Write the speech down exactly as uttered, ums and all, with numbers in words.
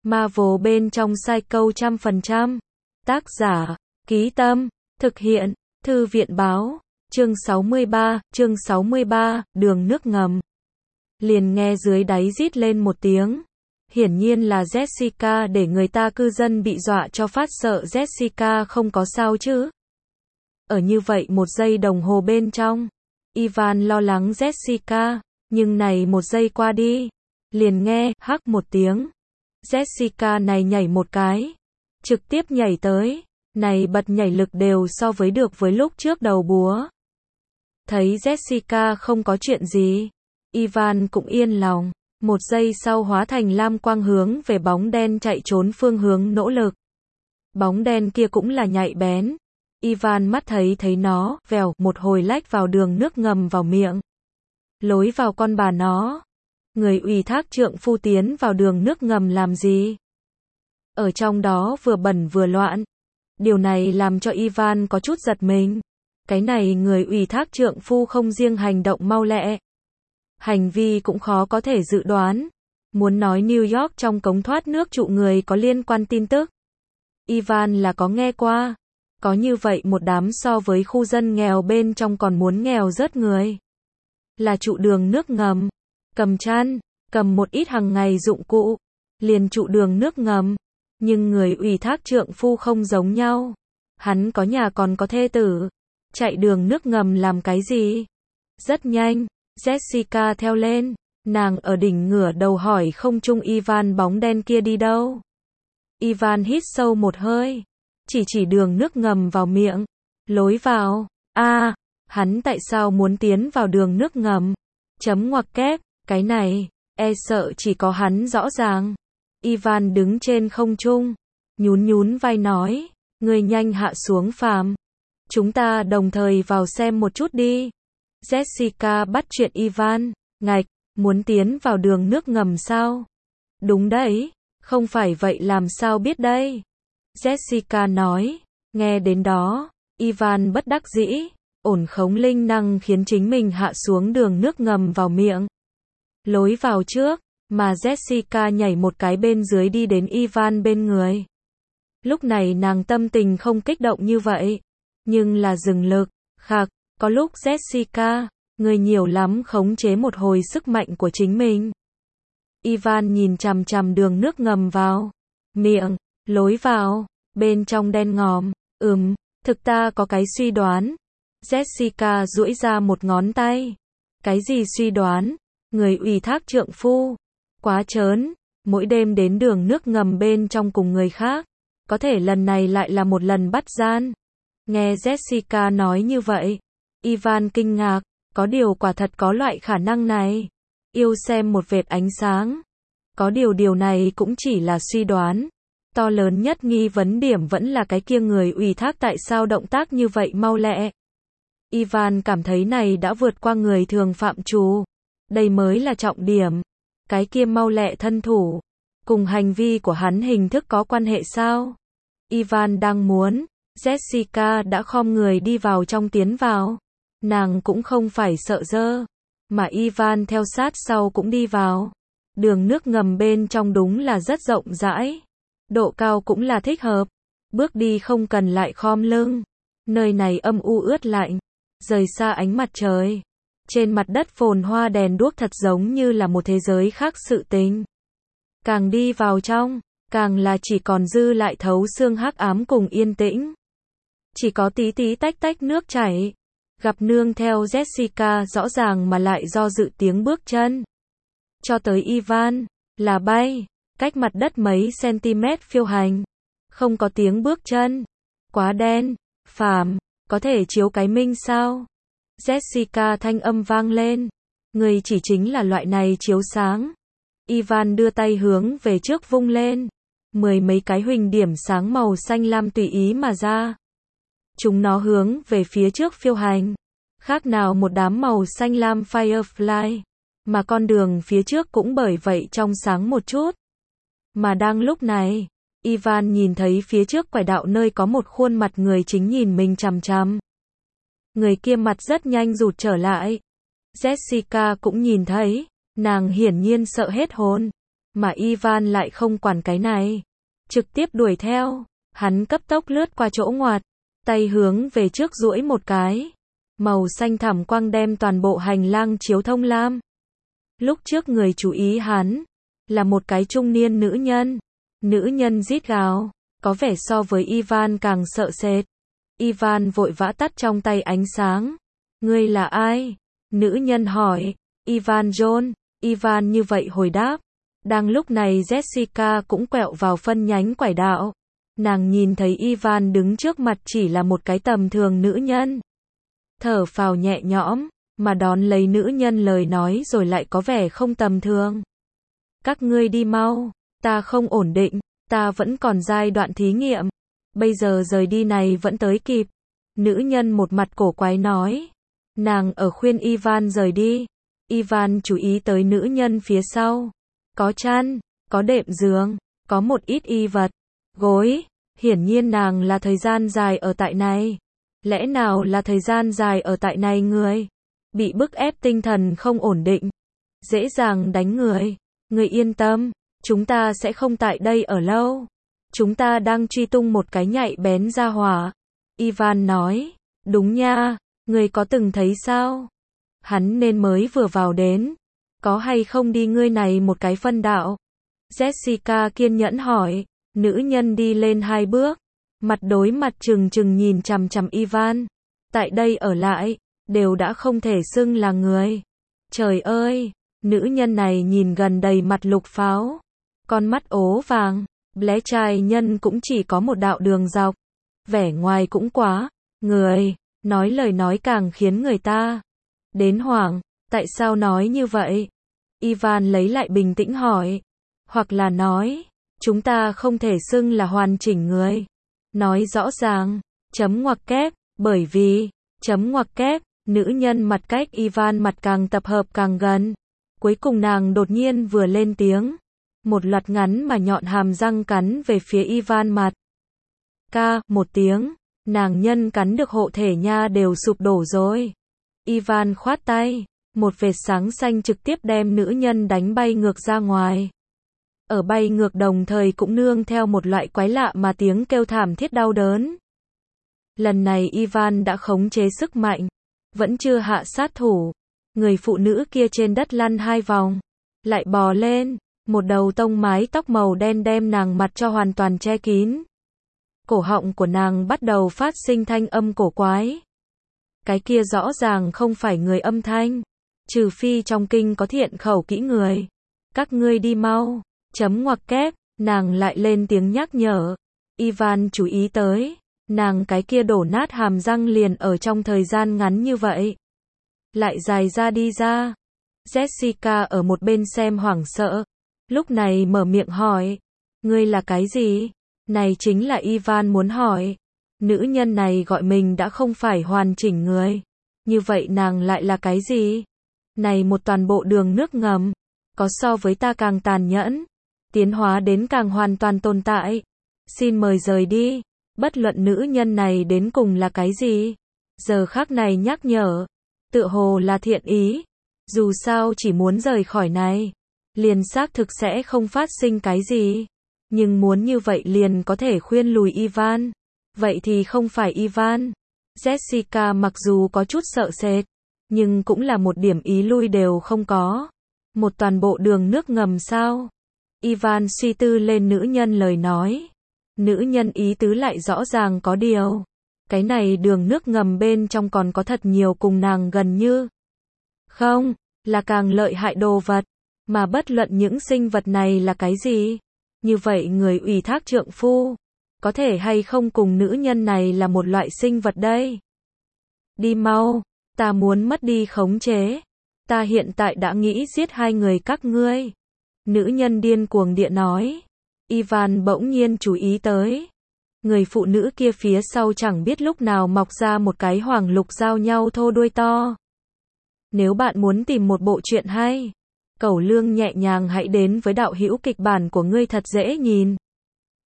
Marvel bên trong Psycho trăm phần trăm. Tác giả, Ký Tâm, thực hiện, Thư viện báo, chương sáu mươi ba, chương sáu mươi ba, đường nước ngầm. Liền nghe dưới đáy rít lên một tiếng. Hiển nhiên là Jessica, để người ta cư dân bị dọa cho phát sợ. Jessica không có sao chứ? Ở như vậy một giây đồng hồ bên trong, Ivan lo lắng Jessica, nhưng này một giây qua đi, liền nghe hắc một tiếng. Jessica này nhảy một cái, trực tiếp nhảy tới, này bật nhảy lực đều so với được với lúc trước đầu búa. Thấy Jessica không có chuyện gì, Ivan cũng yên lòng, một giây sau hóa thành lam quang hướng về bóng đen chạy trốn phương hướng nỗ lực. Bóng đen kia cũng là nhạy bén, Ivan mắt thấy thấy nó, vèo, một hồi lách vào đường nước ngầm vào miệng. Lối vào con bà nó. Người ủy thác trượng phu tiến vào đường nước ngầm làm gì? Ở trong đó vừa bẩn vừa loạn. Điều này làm cho Ivan có chút giật mình. Cái này người ủy thác trượng phu không riêng hành động mau lẹ, hành vi cũng khó có thể dự đoán. Muốn nói New York trong cống thoát nước trụ người có liên quan tin tức, Ivan là có nghe qua. Có như vậy một đám so với khu dân nghèo bên trong còn muốn nghèo rớt người. Là trụ đường nước ngầm, cầm chăn, cầm một ít hàng ngày dụng cụ, liền trụ đường nước ngầm. Nhưng người ủy thác trượng phu không giống nhau. Hắn có nhà còn có thê tử. Chạy đường nước ngầm làm cái gì? Rất nhanh, Jessica theo lên. Nàng ở đỉnh ngửa đầu hỏi không trung Ivan bóng đen kia đi đâu. Ivan hít sâu một hơi. Chỉ chỉ đường nước ngầm vào miệng. Lối vào. a à, hắn tại sao muốn tiến vào đường nước ngầm? Chấm ngoặc kép. Cái này, e sợ chỉ có hắn rõ ràng. Ivan đứng trên không trung, nhún nhún vai nói, ngươi nhanh hạ xuống phàm. Chúng ta đồng thời vào xem một chút đi. Jessica bắt chuyện Ivan, ngạch, muốn tiến vào đường nước ngầm sao? Đúng đấy, không phải vậy làm sao biết đây? Jessica nói, nghe đến đó, Ivan bất đắc dĩ, ổn khống linh năng khiến chính mình hạ xuống đường nước ngầm vào miệng. Lối vào trước, mà Jessica nhảy một cái bên dưới đi đến Ivan bên người. Lúc này nàng tâm tình không kích động như vậy, nhưng là dừng lực, khạc, có lúc Jessica, người nhiều lắm khống chế một hồi sức mạnh của chính mình. Ivan nhìn chằm chằm đường nước ngầm vào, miệng, lối vào, bên trong đen ngòm, ừm, thực ta có cái suy đoán. Jessica duỗi ra một ngón tay. Cái gì suy đoán? Người ủy thác trượng phu. Quá trớn, mỗi đêm đến đường nước ngầm bên trong cùng người khác. Có thể lần này lại là một lần bắt gian. Nghe Jessica nói như vậy, Ivan kinh ngạc, có điều quả thật có loại khả năng này. Yêu xem một vệt ánh sáng. Có điều điều này cũng chỉ là suy đoán. To lớn nhất nghi vấn điểm vẫn là cái kia người ủy thác tại sao động tác như vậy mau lẹ. Ivan cảm thấy này đã vượt qua người thường phạm trù. Đây mới là trọng điểm. Cái kia mau lẹ thân thủ, cùng hành vi của hắn hình thức có quan hệ sao? Ivan đang muốn, Jessica đã khom người đi vào trong tiến vào. Nàng cũng không phải sợ dơ, mà Ivan theo sát sau cũng đi vào. Đường nước ngầm bên trong đúng là rất rộng rãi. Độ cao cũng là thích hợp. Bước đi không cần lại khom lưng. Nơi này âm u ướt lạnh, rời xa ánh mặt trời. Trên mặt đất phồn hoa đèn đuốc thật giống như là một thế giới khác sự tình. Càng đi vào trong, càng là chỉ còn dư lại thấu xương hắc ám cùng yên tĩnh. Chỉ có tí tí tách tách nước chảy. Gặp nương theo Jessica rõ ràng mà lại do dự tiếng bước chân. Cho tới Ivan, là bay, cách mặt đất mấy cm phiêu hành. Không có tiếng bước chân. Quá đen, phàm, có thể chiếu cái minh sao? Jessica thanh âm vang lên. Người chỉ chính là loại này chiếu sáng. Ivan đưa tay hướng về trước vung lên. Mười mấy cái huỳnh điểm sáng màu xanh lam tùy ý mà ra. Chúng nó hướng về phía trước phiêu hành. Khác nào một đám màu xanh lam firefly. Mà con đường phía trước cũng bởi vậy trong sáng một chút. Mà đang lúc này, Ivan nhìn thấy phía trước quải đạo nơi có một khuôn mặt người chính nhìn mình chằm chằm. Người kia mặt rất nhanh rụt trở lại. Jessica cũng nhìn thấy, nàng hiển nhiên sợ hết hồn. mà Ivan lại không quản cái này. Trực tiếp đuổi theo, hắn cấp tốc lướt qua chỗ ngoặt, tay hướng về trước duỗi một cái. Màu xanh thẳm quang đem toàn bộ hành lang chiếu thông lam. Lúc trước người chú ý hắn, là một cái trung niên nữ nhân. Nữ nhân rít gào, có vẻ so với Ivan càng sợ sệt. Ivan vội vã tắt trong tay ánh sáng. Ngươi là ai? Nữ nhân hỏi. Ivan John. Ivan như vậy hồi đáp. Đang lúc này Jessica cũng quẹo vào phân nhánh quải đạo. Nàng nhìn thấy Ivan đứng trước mặt chỉ là một cái tầm thường nữ nhân. Thở phào nhẹ nhõm, mà đón lấy nữ nhân lời nói rồi lại có vẻ không tầm thường. Các ngươi đi mau, ta không ổn định, ta vẫn còn giai đoạn thí nghiệm. Bây giờ rời đi này vẫn tới kịp. Nữ nhân một mặt cổ quái nói. Nàng ở khuyên Ivan rời đi. Ivan chú ý tới nữ nhân phía sau. Có chăn, có đệm giường, có một ít y vật, gối. Hiển nhiên nàng là thời gian dài ở tại này. Lẽ nào là thời gian dài ở tại này người bị bức ép tinh thần không ổn định, dễ dàng đánh người. Người yên tâm, chúng ta sẽ không tại đây ở lâu. Chúng ta đang truy tung một cái nhạy bén ra hỏa. Ivan nói, đúng nha, người có từng thấy sao? Hắn nên mới vừa vào đến. Có hay không đi ngươi này một cái phân đạo? Jessica kiên nhẫn hỏi. Nữ nhân đi lên hai bước, mặt đối mặt trừng trừng nhìn chằm chằm Ivan. Tại đây ở lại, đều đã không thể xưng là người. Trời ơi, nữ nhân này nhìn gần đầy mặt lục pháo. Con mắt ố vàng, lẽ trai nhân cũng chỉ có một đạo đường dọc. Vẻ ngoài cũng quá, người, nói lời nói càng khiến người ta đến hoảng. Tại sao nói như vậy? Ivan lấy lại bình tĩnh hỏi. Hoặc là nói, chúng ta không thể xưng là hoàn chỉnh người. Nói rõ ràng, chấm ngoặc kép, bởi vì, chấm ngoặc kép, nữ nhân mặt cách Ivan mặt càng tập hợp càng gần. Cuối cùng nàng đột nhiên vừa lên tiếng. Một loạt ngắn mà nhọn hàm răng cắn về phía Ivan mặt. Ca, một tiếng, nàng nhân cắn được hộ thể nha đều sụp đổ rồi. Ivan khoát tay, một vệt sáng xanh trực tiếp đem nữ nhân đánh bay ngược ra ngoài. Ở bay ngược đồng thời cũng nương theo một loại quái lạ mà tiếng kêu thảm thiết đau đớn. Lần này Ivan đã khống chế sức mạnh, vẫn chưa hạ sát thủ. Người phụ nữ kia trên đất lăn hai vòng, lại bò lên, một đầu tông mái tóc màu đen đem nàng mặt cho hoàn toàn che kín. Cổ họng của nàng bắt đầu phát sinh thanh âm cổ quái. Cái kia rõ ràng không phải người âm thanh, trừ phi trong kinh có thiện khẩu kỹ người. Các ngươi đi mau. Chấm ngoặc kép, nàng lại lên tiếng nhắc nhở. Ivan chú ý tới, nàng cái kia đổ nát hàm răng liền ở trong thời gian ngắn như vậy. Lại dài ra đi ra. Jessica ở một bên xem hoảng sợ. Lúc này mở miệng hỏi. Ngươi là cái gì? Này chính là Ivan muốn hỏi. Nữ nhân này gọi mình đã không phải hoàn chỉnh người. Như vậy nàng lại là cái gì? Này một toàn bộ đường nước ngầm. Có so với ta càng tàn nhẫn. Tiến hóa đến càng hoàn toàn tồn tại. Xin mời rời đi. Bất luận nữ nhân này đến cùng là cái gì. Giờ khắc này nhắc nhở. Tựa hồ là thiện ý. Dù sao chỉ muốn rời khỏi này. Liền xác thực sẽ không phát sinh cái gì. Nhưng muốn như vậy liền có thể khuyên lùi Ivan. Vậy thì không phải Ivan. Jessica mặc dù có chút sợ sệt. Nhưng cũng là một điểm ý lui đều không có. Một toàn bộ đường nước ngầm sao? Ivan suy tư lên nữ nhân lời nói. Nữ nhân ý tứ lại rõ ràng có điều. Cái này đường nước ngầm bên trong còn có thật nhiều cùng nàng gần như. Không, là càng lợi hại đồ vật. Mà bất luận những sinh vật này là cái gì. Như vậy người ủy thác trượng phu. Có thể hay không cùng nữ nhân này là một loại sinh vật đây. Đi mau, ta muốn mất đi khống chế. Ta hiện tại đã nghĩ giết hai người các ngươi. Nữ nhân điên cuồng địa nói. Ivan bỗng nhiên chú ý tới. Người phụ nữ kia phía sau chẳng biết lúc nào mọc ra một cái hoàng lục giao nhau thô đuôi to. Nếu bạn muốn tìm một bộ truyện hay, cẩu lương nhẹ nhàng hãy đến với đạo hữu kịch bản của ngươi thật dễ nhìn.